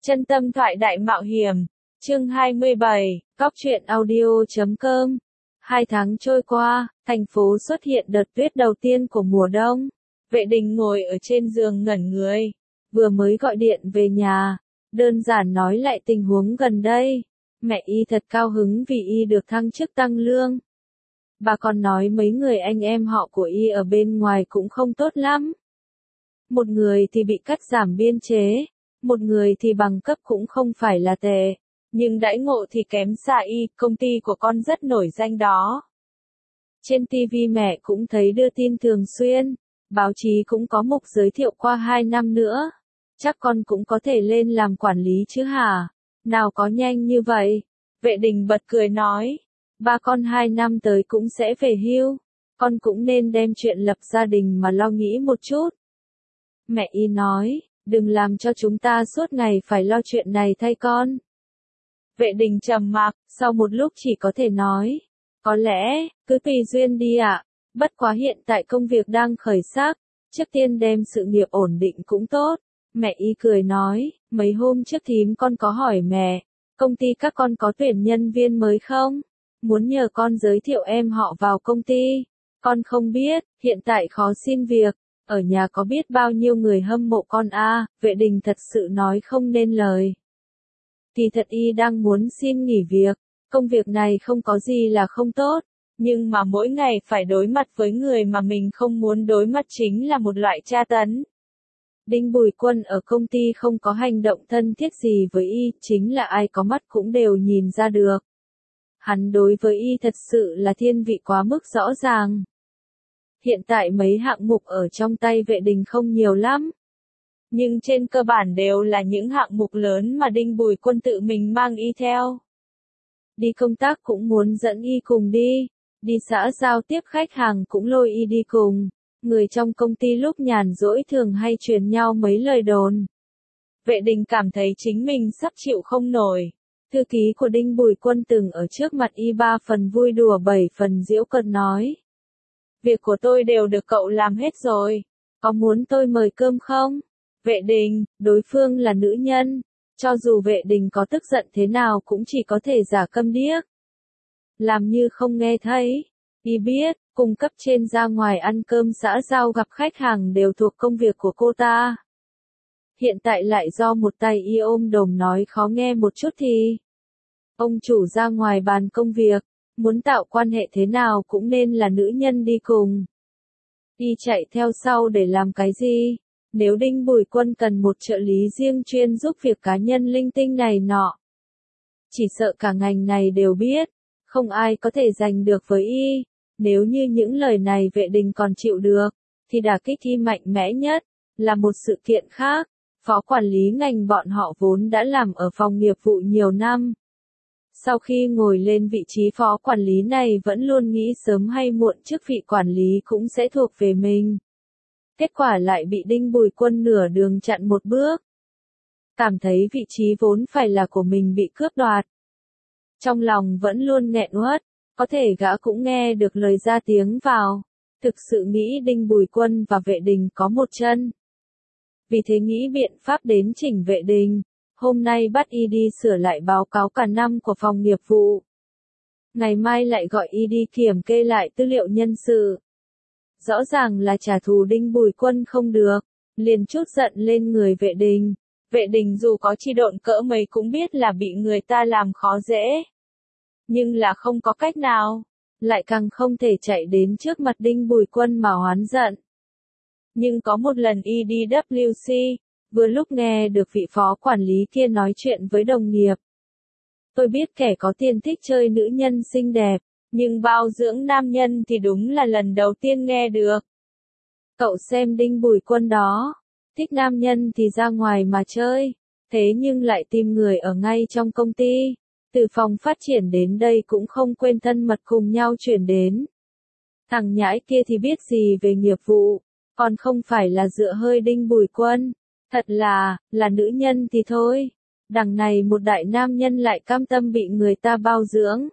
Chân tâm thoại đại mạo hiểm, chương 27, Cóc truyện audio.com. 2 tháng trôi qua, thành phố xuất hiện đợt tuyết đầu tiên của mùa đông. Vệ Đình ngồi ở trên giường ngẩn người, vừa mới gọi điện về nhà, đơn giản nói lại tình huống gần đây. Mẹ y thật cao hứng vì y được thăng chức tăng lương. Bà còn nói mấy người anh em họ của y ở bên ngoài cũng không tốt lắm. Một người thì bị cắt giảm biên chế, một người thì bằng cấp cũng không phải là tệ, nhưng đãi ngộ thì kém xa y, công ty của con rất nổi danh đó. Trên TV mẹ cũng thấy đưa tin thường xuyên, báo chí cũng có mục giới thiệu qua 2 năm nữa. Chắc con cũng có thể lên làm quản lý chứ hả? Nào có nhanh như vậy? Vệ Đình bật cười nói, ba con 2 năm tới cũng sẽ về hưu, con cũng nên đem chuyện lập gia đình mà lo nghĩ một chút. Mẹ y nói, đừng làm cho chúng ta suốt ngày phải lo chuyện này thay con. Vệ Đình trầm mặc, sau một lúc chỉ có thể nói, có lẽ, cứ tùy duyên đi ạ, bất quá hiện tại công việc đang khởi sắc, trước tiên đem sự nghiệp ổn định cũng tốt. Mẹ y cười nói, mấy hôm trước thím con có hỏi mẹ, công ty các con có tuyển nhân viên mới không? Muốn nhờ con giới thiệu em họ vào công ty. Con không biết, hiện tại khó xin việc. Ở nhà có biết bao nhiêu người hâm mộ con a? Vệ Đình thật sự nói không nên lời. Thì thật y đang muốn xin nghỉ việc, công việc này không có gì là không tốt, nhưng mà mỗi ngày phải đối mặt với người mà mình không muốn đối mặt chính là một loại tra tấn. Đinh Bùi Quân ở công ty không có hành động thân thiết gì với y, chính là ai có mắt cũng đều nhìn ra được. Hắn đối với y thật sự là thiên vị quá mức rõ ràng. Hiện tại mấy hạng mục ở trong tay Vệ Đình không nhiều lắm. Nhưng trên cơ bản đều là những hạng mục lớn mà Đinh Bùi Quân tự mình mang y theo. Đi công tác cũng muốn dẫn y cùng đi xã giao tiếp khách hàng cũng lôi y đi cùng. Người trong công ty lúc nhàn rỗi thường hay truyền nhau mấy lời đồn. Vệ Đình cảm thấy chính mình sắp chịu không nổi. Thư ký của Đinh Bùi Quân từng ở trước mặt y 3 phần vui đùa 7 phần giễu cợt nói. Việc của tôi đều được cậu làm hết rồi. Có muốn tôi mời cơm không? Vệ Đình, đối phương là nữ nhân. Cho dù Vệ Đình có tức giận thế nào cũng chỉ có thể giả câm điếc. Làm như không nghe thấy. Y biết, cung cấp trên ra ngoài ăn cơm xã giao gặp khách hàng đều thuộc công việc của cô ta. Hiện tại lại do một tay y ôm đồm nói khó nghe một chút thì. Ông chủ ra ngoài bàn công việc, muốn tạo quan hệ thế nào cũng nên là nữ nhân đi cùng. Y chạy theo sau để làm cái gì? Nếu Đinh Bùi Quân cần một trợ lý riêng chuyên giúp việc cá nhân linh tinh này nọ. Chỉ sợ cả ngành này đều biết, không ai có thể giành được với y. Nếu như những lời này Vệ Đình còn chịu được, thì đả kích y mạnh mẽ nhất, là một sự kiện khác. Phó quản lý ngành bọn họ vốn đã làm ở phòng nghiệp vụ nhiều năm. Sau khi ngồi lên vị trí phó quản lý này vẫn luôn nghĩ sớm hay muộn chức vị quản lý cũng sẽ thuộc về mình. Kết quả lại bị Đinh Bùi Quân nửa đường chặn một bước. Cảm thấy vị trí vốn phải là của mình bị cướp đoạt. Trong lòng vẫn luôn nghẹn uất, có thể gã cũng nghe được lời ra tiếng vào. Thực sự nghĩ Đinh Bùi Quân và Vệ Đình có một chân. Vì thế nghĩ biện pháp đến chỉnh Vệ Đình. Hôm nay bắt y đi sửa lại báo cáo cả năm của phòng nghiệp vụ. Ngày mai lại gọi y đi kiểm kê lại tư liệu nhân sự. Rõ ràng là trả thù Đinh Bùi Quân không được, liền chút giận lên người Vệ Đình. Vệ Đình dù có chi độn cỡ mấy cũng biết là bị người ta làm khó dễ. Nhưng là không có cách nào, lại càng không thể chạy đến trước mặt Đinh Bùi Quân mà oán giận. Nhưng có một lần y đi WC, vừa lúc nghe được vị phó quản lý kia nói chuyện với đồng nghiệp. Tôi biết kẻ có tiền thích chơi nữ nhân xinh đẹp, nhưng bao dưỡng nam nhân thì đúng là lần đầu tiên nghe được. Cậu xem Đinh Bùi Quân đó, thích nam nhân thì ra ngoài mà chơi, thế nhưng lại tìm người ở ngay trong công ty. Từ phòng phát triển đến đây cũng không quên thân mật cùng nhau chuyển đến. Thằng nhãi kia thì biết gì về nghiệp vụ, còn không phải là dựa hơi Đinh Bùi Quân. Thật là nữ nữ thì thôi. Đằng này một đại nam nhân lại cam tâm bị người ta bao dưỡng.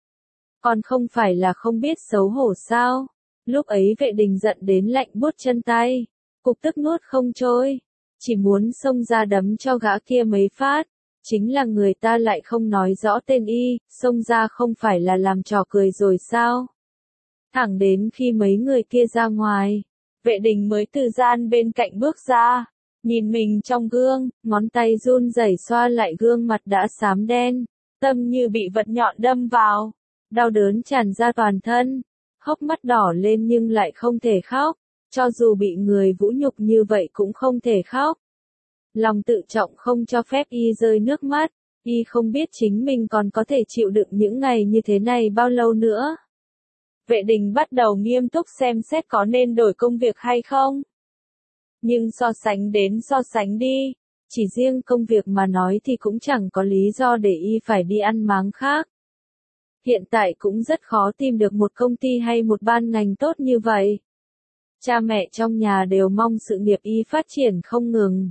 Còn không phải là không biết xấu hổ sao. Lúc ấy Vệ Đình giận đến lạnh buốt chân tay. Cục tức nuốt không trôi. chỉ muốn xông ra đấm cho gã kia mấy phát. Chính là người ta lại không nói rõ tên y, xông ra không phải là làm trò cười rồi sao? Thẳng đến khi mấy người kia ra ngoài, Vệ Đình mới từ gian bên cạnh bước ra, nhìn mình trong gương, ngón tay run rẩy xoa lại gương mặt đã xám đen, tâm như bị vật nhọn đâm vào, đau đớn tràn ra toàn thân, hốc mắt đỏ lên nhưng lại không thể khóc, cho dù bị người vũ nhục như vậy cũng không thể khóc. Lòng tự trọng không cho phép y rơi nước mắt, y không biết chính mình còn có thể chịu đựng những ngày như thế này bao lâu nữa. Vệ Đình bắt đầu nghiêm túc xem xét có nên đổi công việc hay không. Nhưng so sánh đi, chỉ riêng công việc mà nói thì cũng chẳng có lý do để y phải đi ăn máng khác. Hiện tại cũng rất khó tìm được một công ty hay một ban ngành tốt như vậy. Cha mẹ trong nhà đều mong sự nghiệp y phát triển không ngừng.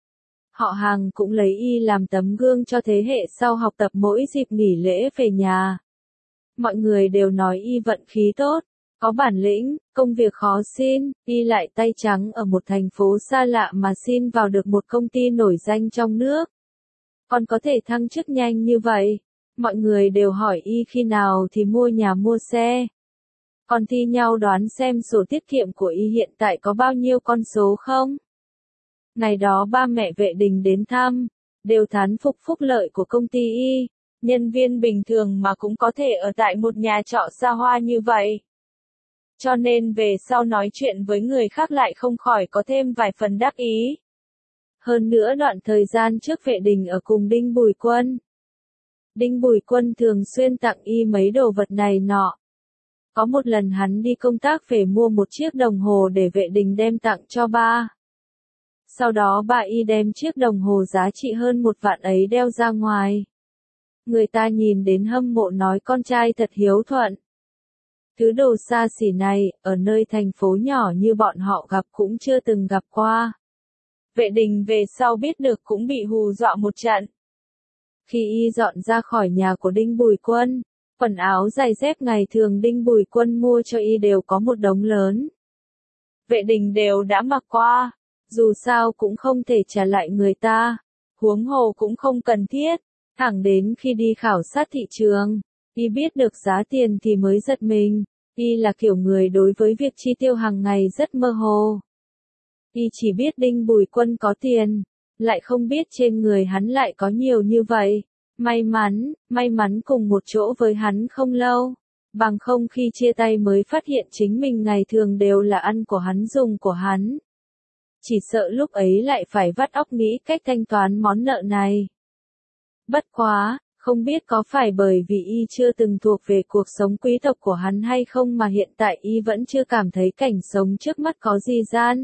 Họ hàng cũng lấy y làm tấm gương cho thế hệ sau học tập mỗi dịp nghỉ lễ về nhà. Mọi người đều nói y vận khí tốt, có bản lĩnh, công việc khó xin, y lại tay trắng ở một thành phố xa lạ mà xin vào được một công ty nổi danh trong nước. Còn có thể thăng chức nhanh như vậy, mọi người đều hỏi y khi nào thì mua nhà mua xe. Còn thi nhau đoán xem sổ tiết kiệm của y hiện tại có bao nhiêu con số không? Ngày đó ba mẹ Vệ Đình đến thăm, đều thán phục phúc lợi của công ty y, nhân viên bình thường mà cũng có thể ở tại một nhà trọ xa hoa như vậy. Cho nên về sau nói chuyện với người khác lại không khỏi có thêm vài phần đắc ý. Hơn nữa đoạn thời gian trước Vệ Đình ở cùng Đinh Bùi Quân. Đinh Bùi Quân thường xuyên tặng y mấy đồ vật này nọ. Có một lần hắn đi công tác về mua một chiếc đồng hồ để Vệ Đình đem tặng cho ba. Sau đó bà y đem chiếc đồng hồ giá trị hơn 1 vạn ấy đeo ra ngoài. Người ta nhìn đến hâm mộ nói con trai thật hiếu thuận. Thứ đồ xa xỉ này, ở nơi thành phố nhỏ như bọn họ gặp cũng chưa từng gặp qua. Vệ Đình về sau biết được cũng bị hù dọa một trận. Khi y dọn ra khỏi nhà của Đinh Bùi Quân, quần áo giày dép ngày thường Đinh Bùi Quân mua cho y đều có một đống lớn. Vệ Đình đều đã mặc qua, dù sao cũng không thể trả lại người ta, huống hồ cũng không cần thiết, thẳng đến khi đi khảo sát thị trường, y biết được giá tiền thì mới giật mình, y là kiểu người đối với việc chi tiêu hàng ngày rất mơ hồ. Y chỉ biết Đinh Bùi Quân có tiền, lại không biết trên người hắn lại có nhiều như vậy. May mắn cùng một chỗ với hắn không lâu. Bằng không khi chia tay mới phát hiện chính mình ngày thường đều là ăn của hắn dùng của hắn. Chỉ sợ lúc ấy lại phải vắt óc nghĩ cách thanh toán món nợ này. Bất quá, không biết có phải bởi vì y chưa từng thuộc về cuộc sống quý tộc của hắn hay không mà hiện tại y vẫn chưa cảm thấy cảnh sống trước mắt có gì gian.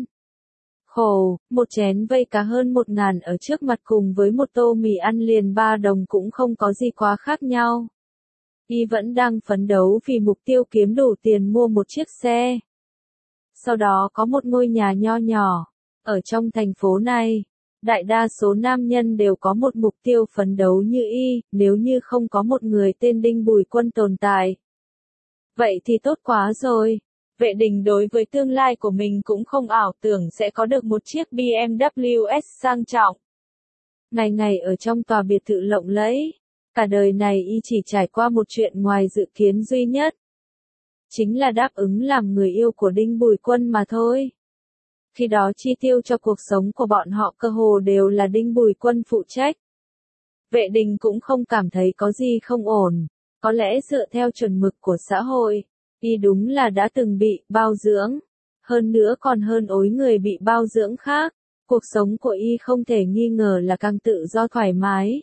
Khổ, một chén vây cá hơn 1.000 ở trước mặt cùng với một tô mì ăn liền 3 đồng cũng không có gì quá khác nhau. Y vẫn đang phấn đấu vì mục tiêu kiếm đủ tiền mua một chiếc xe. Sau đó có một ngôi nhà nho nhỏ, ở trong thành phố này. Đại đa số nam nhân đều có một mục tiêu phấn đấu như y, nếu như không có một người tên Đinh Bùi Quân tồn tại. Vậy thì tốt quá rồi. Vệ Đình đối với tương lai của mình cũng không ảo tưởng sẽ có được một chiếc BMW S sang trọng. Ngày ngày ở trong tòa biệt thự lộng lẫy, cả đời này y chỉ trải qua một chuyện ngoài dự kiến duy nhất. Chính là đáp ứng làm người yêu của Đinh Bùi Quân mà thôi. Khi đó chi tiêu cho cuộc sống của bọn họ cơ hồ đều là Đinh Bùi Quân phụ trách. Vệ Đình cũng không cảm thấy có gì không ổn, có lẽ dựa theo chuẩn mực của xã hội, y đúng là đã từng bị bao dưỡng, hơn nữa còn hơn ối người bị bao dưỡng khác, cuộc sống của y không thể nghi ngờ là càng tự do thoải mái.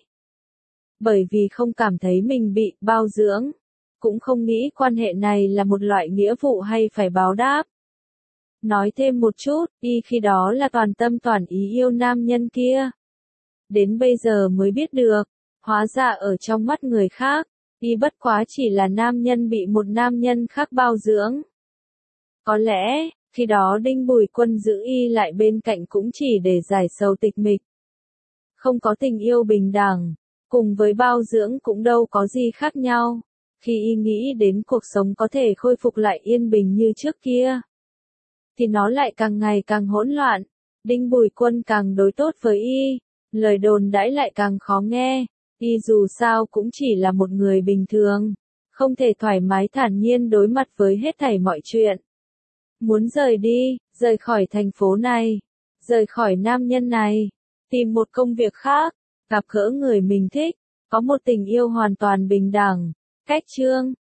Bởi vì không cảm thấy mình bị bao dưỡng, cũng không nghĩ quan hệ này là một loại nghĩa vụ hay phải báo đáp. Nói thêm một chút, y khi đó là toàn tâm toàn ý yêu nam nhân kia. Đến bây giờ mới biết được, hóa ra ở trong mắt người khác, y bất quá chỉ là nam nhân bị một nam nhân khác bao dưỡng. Có lẽ, khi đó Đinh Bùi Quân giữ y lại bên cạnh cũng chỉ để giải sầu tịch mịch. Không có tình yêu bình đẳng, cùng với bao dưỡng cũng đâu có gì khác nhau, khi y nghĩ đến cuộc sống có thể khôi phục lại yên bình như trước kia, thì nó lại càng ngày càng hỗn loạn, Đinh Bùi Quân càng đối tốt với y, lời đồn đãi lại càng khó nghe, y dù sao cũng chỉ là một người bình thường, không thể thoải mái thản nhiên đối mặt với hết thảy mọi chuyện. Muốn rời đi, rời khỏi thành phố này, rời khỏi nam nhân này, tìm một công việc khác, gặp gỡ người mình thích, có một tình yêu hoàn toàn bình đẳng. Cách chương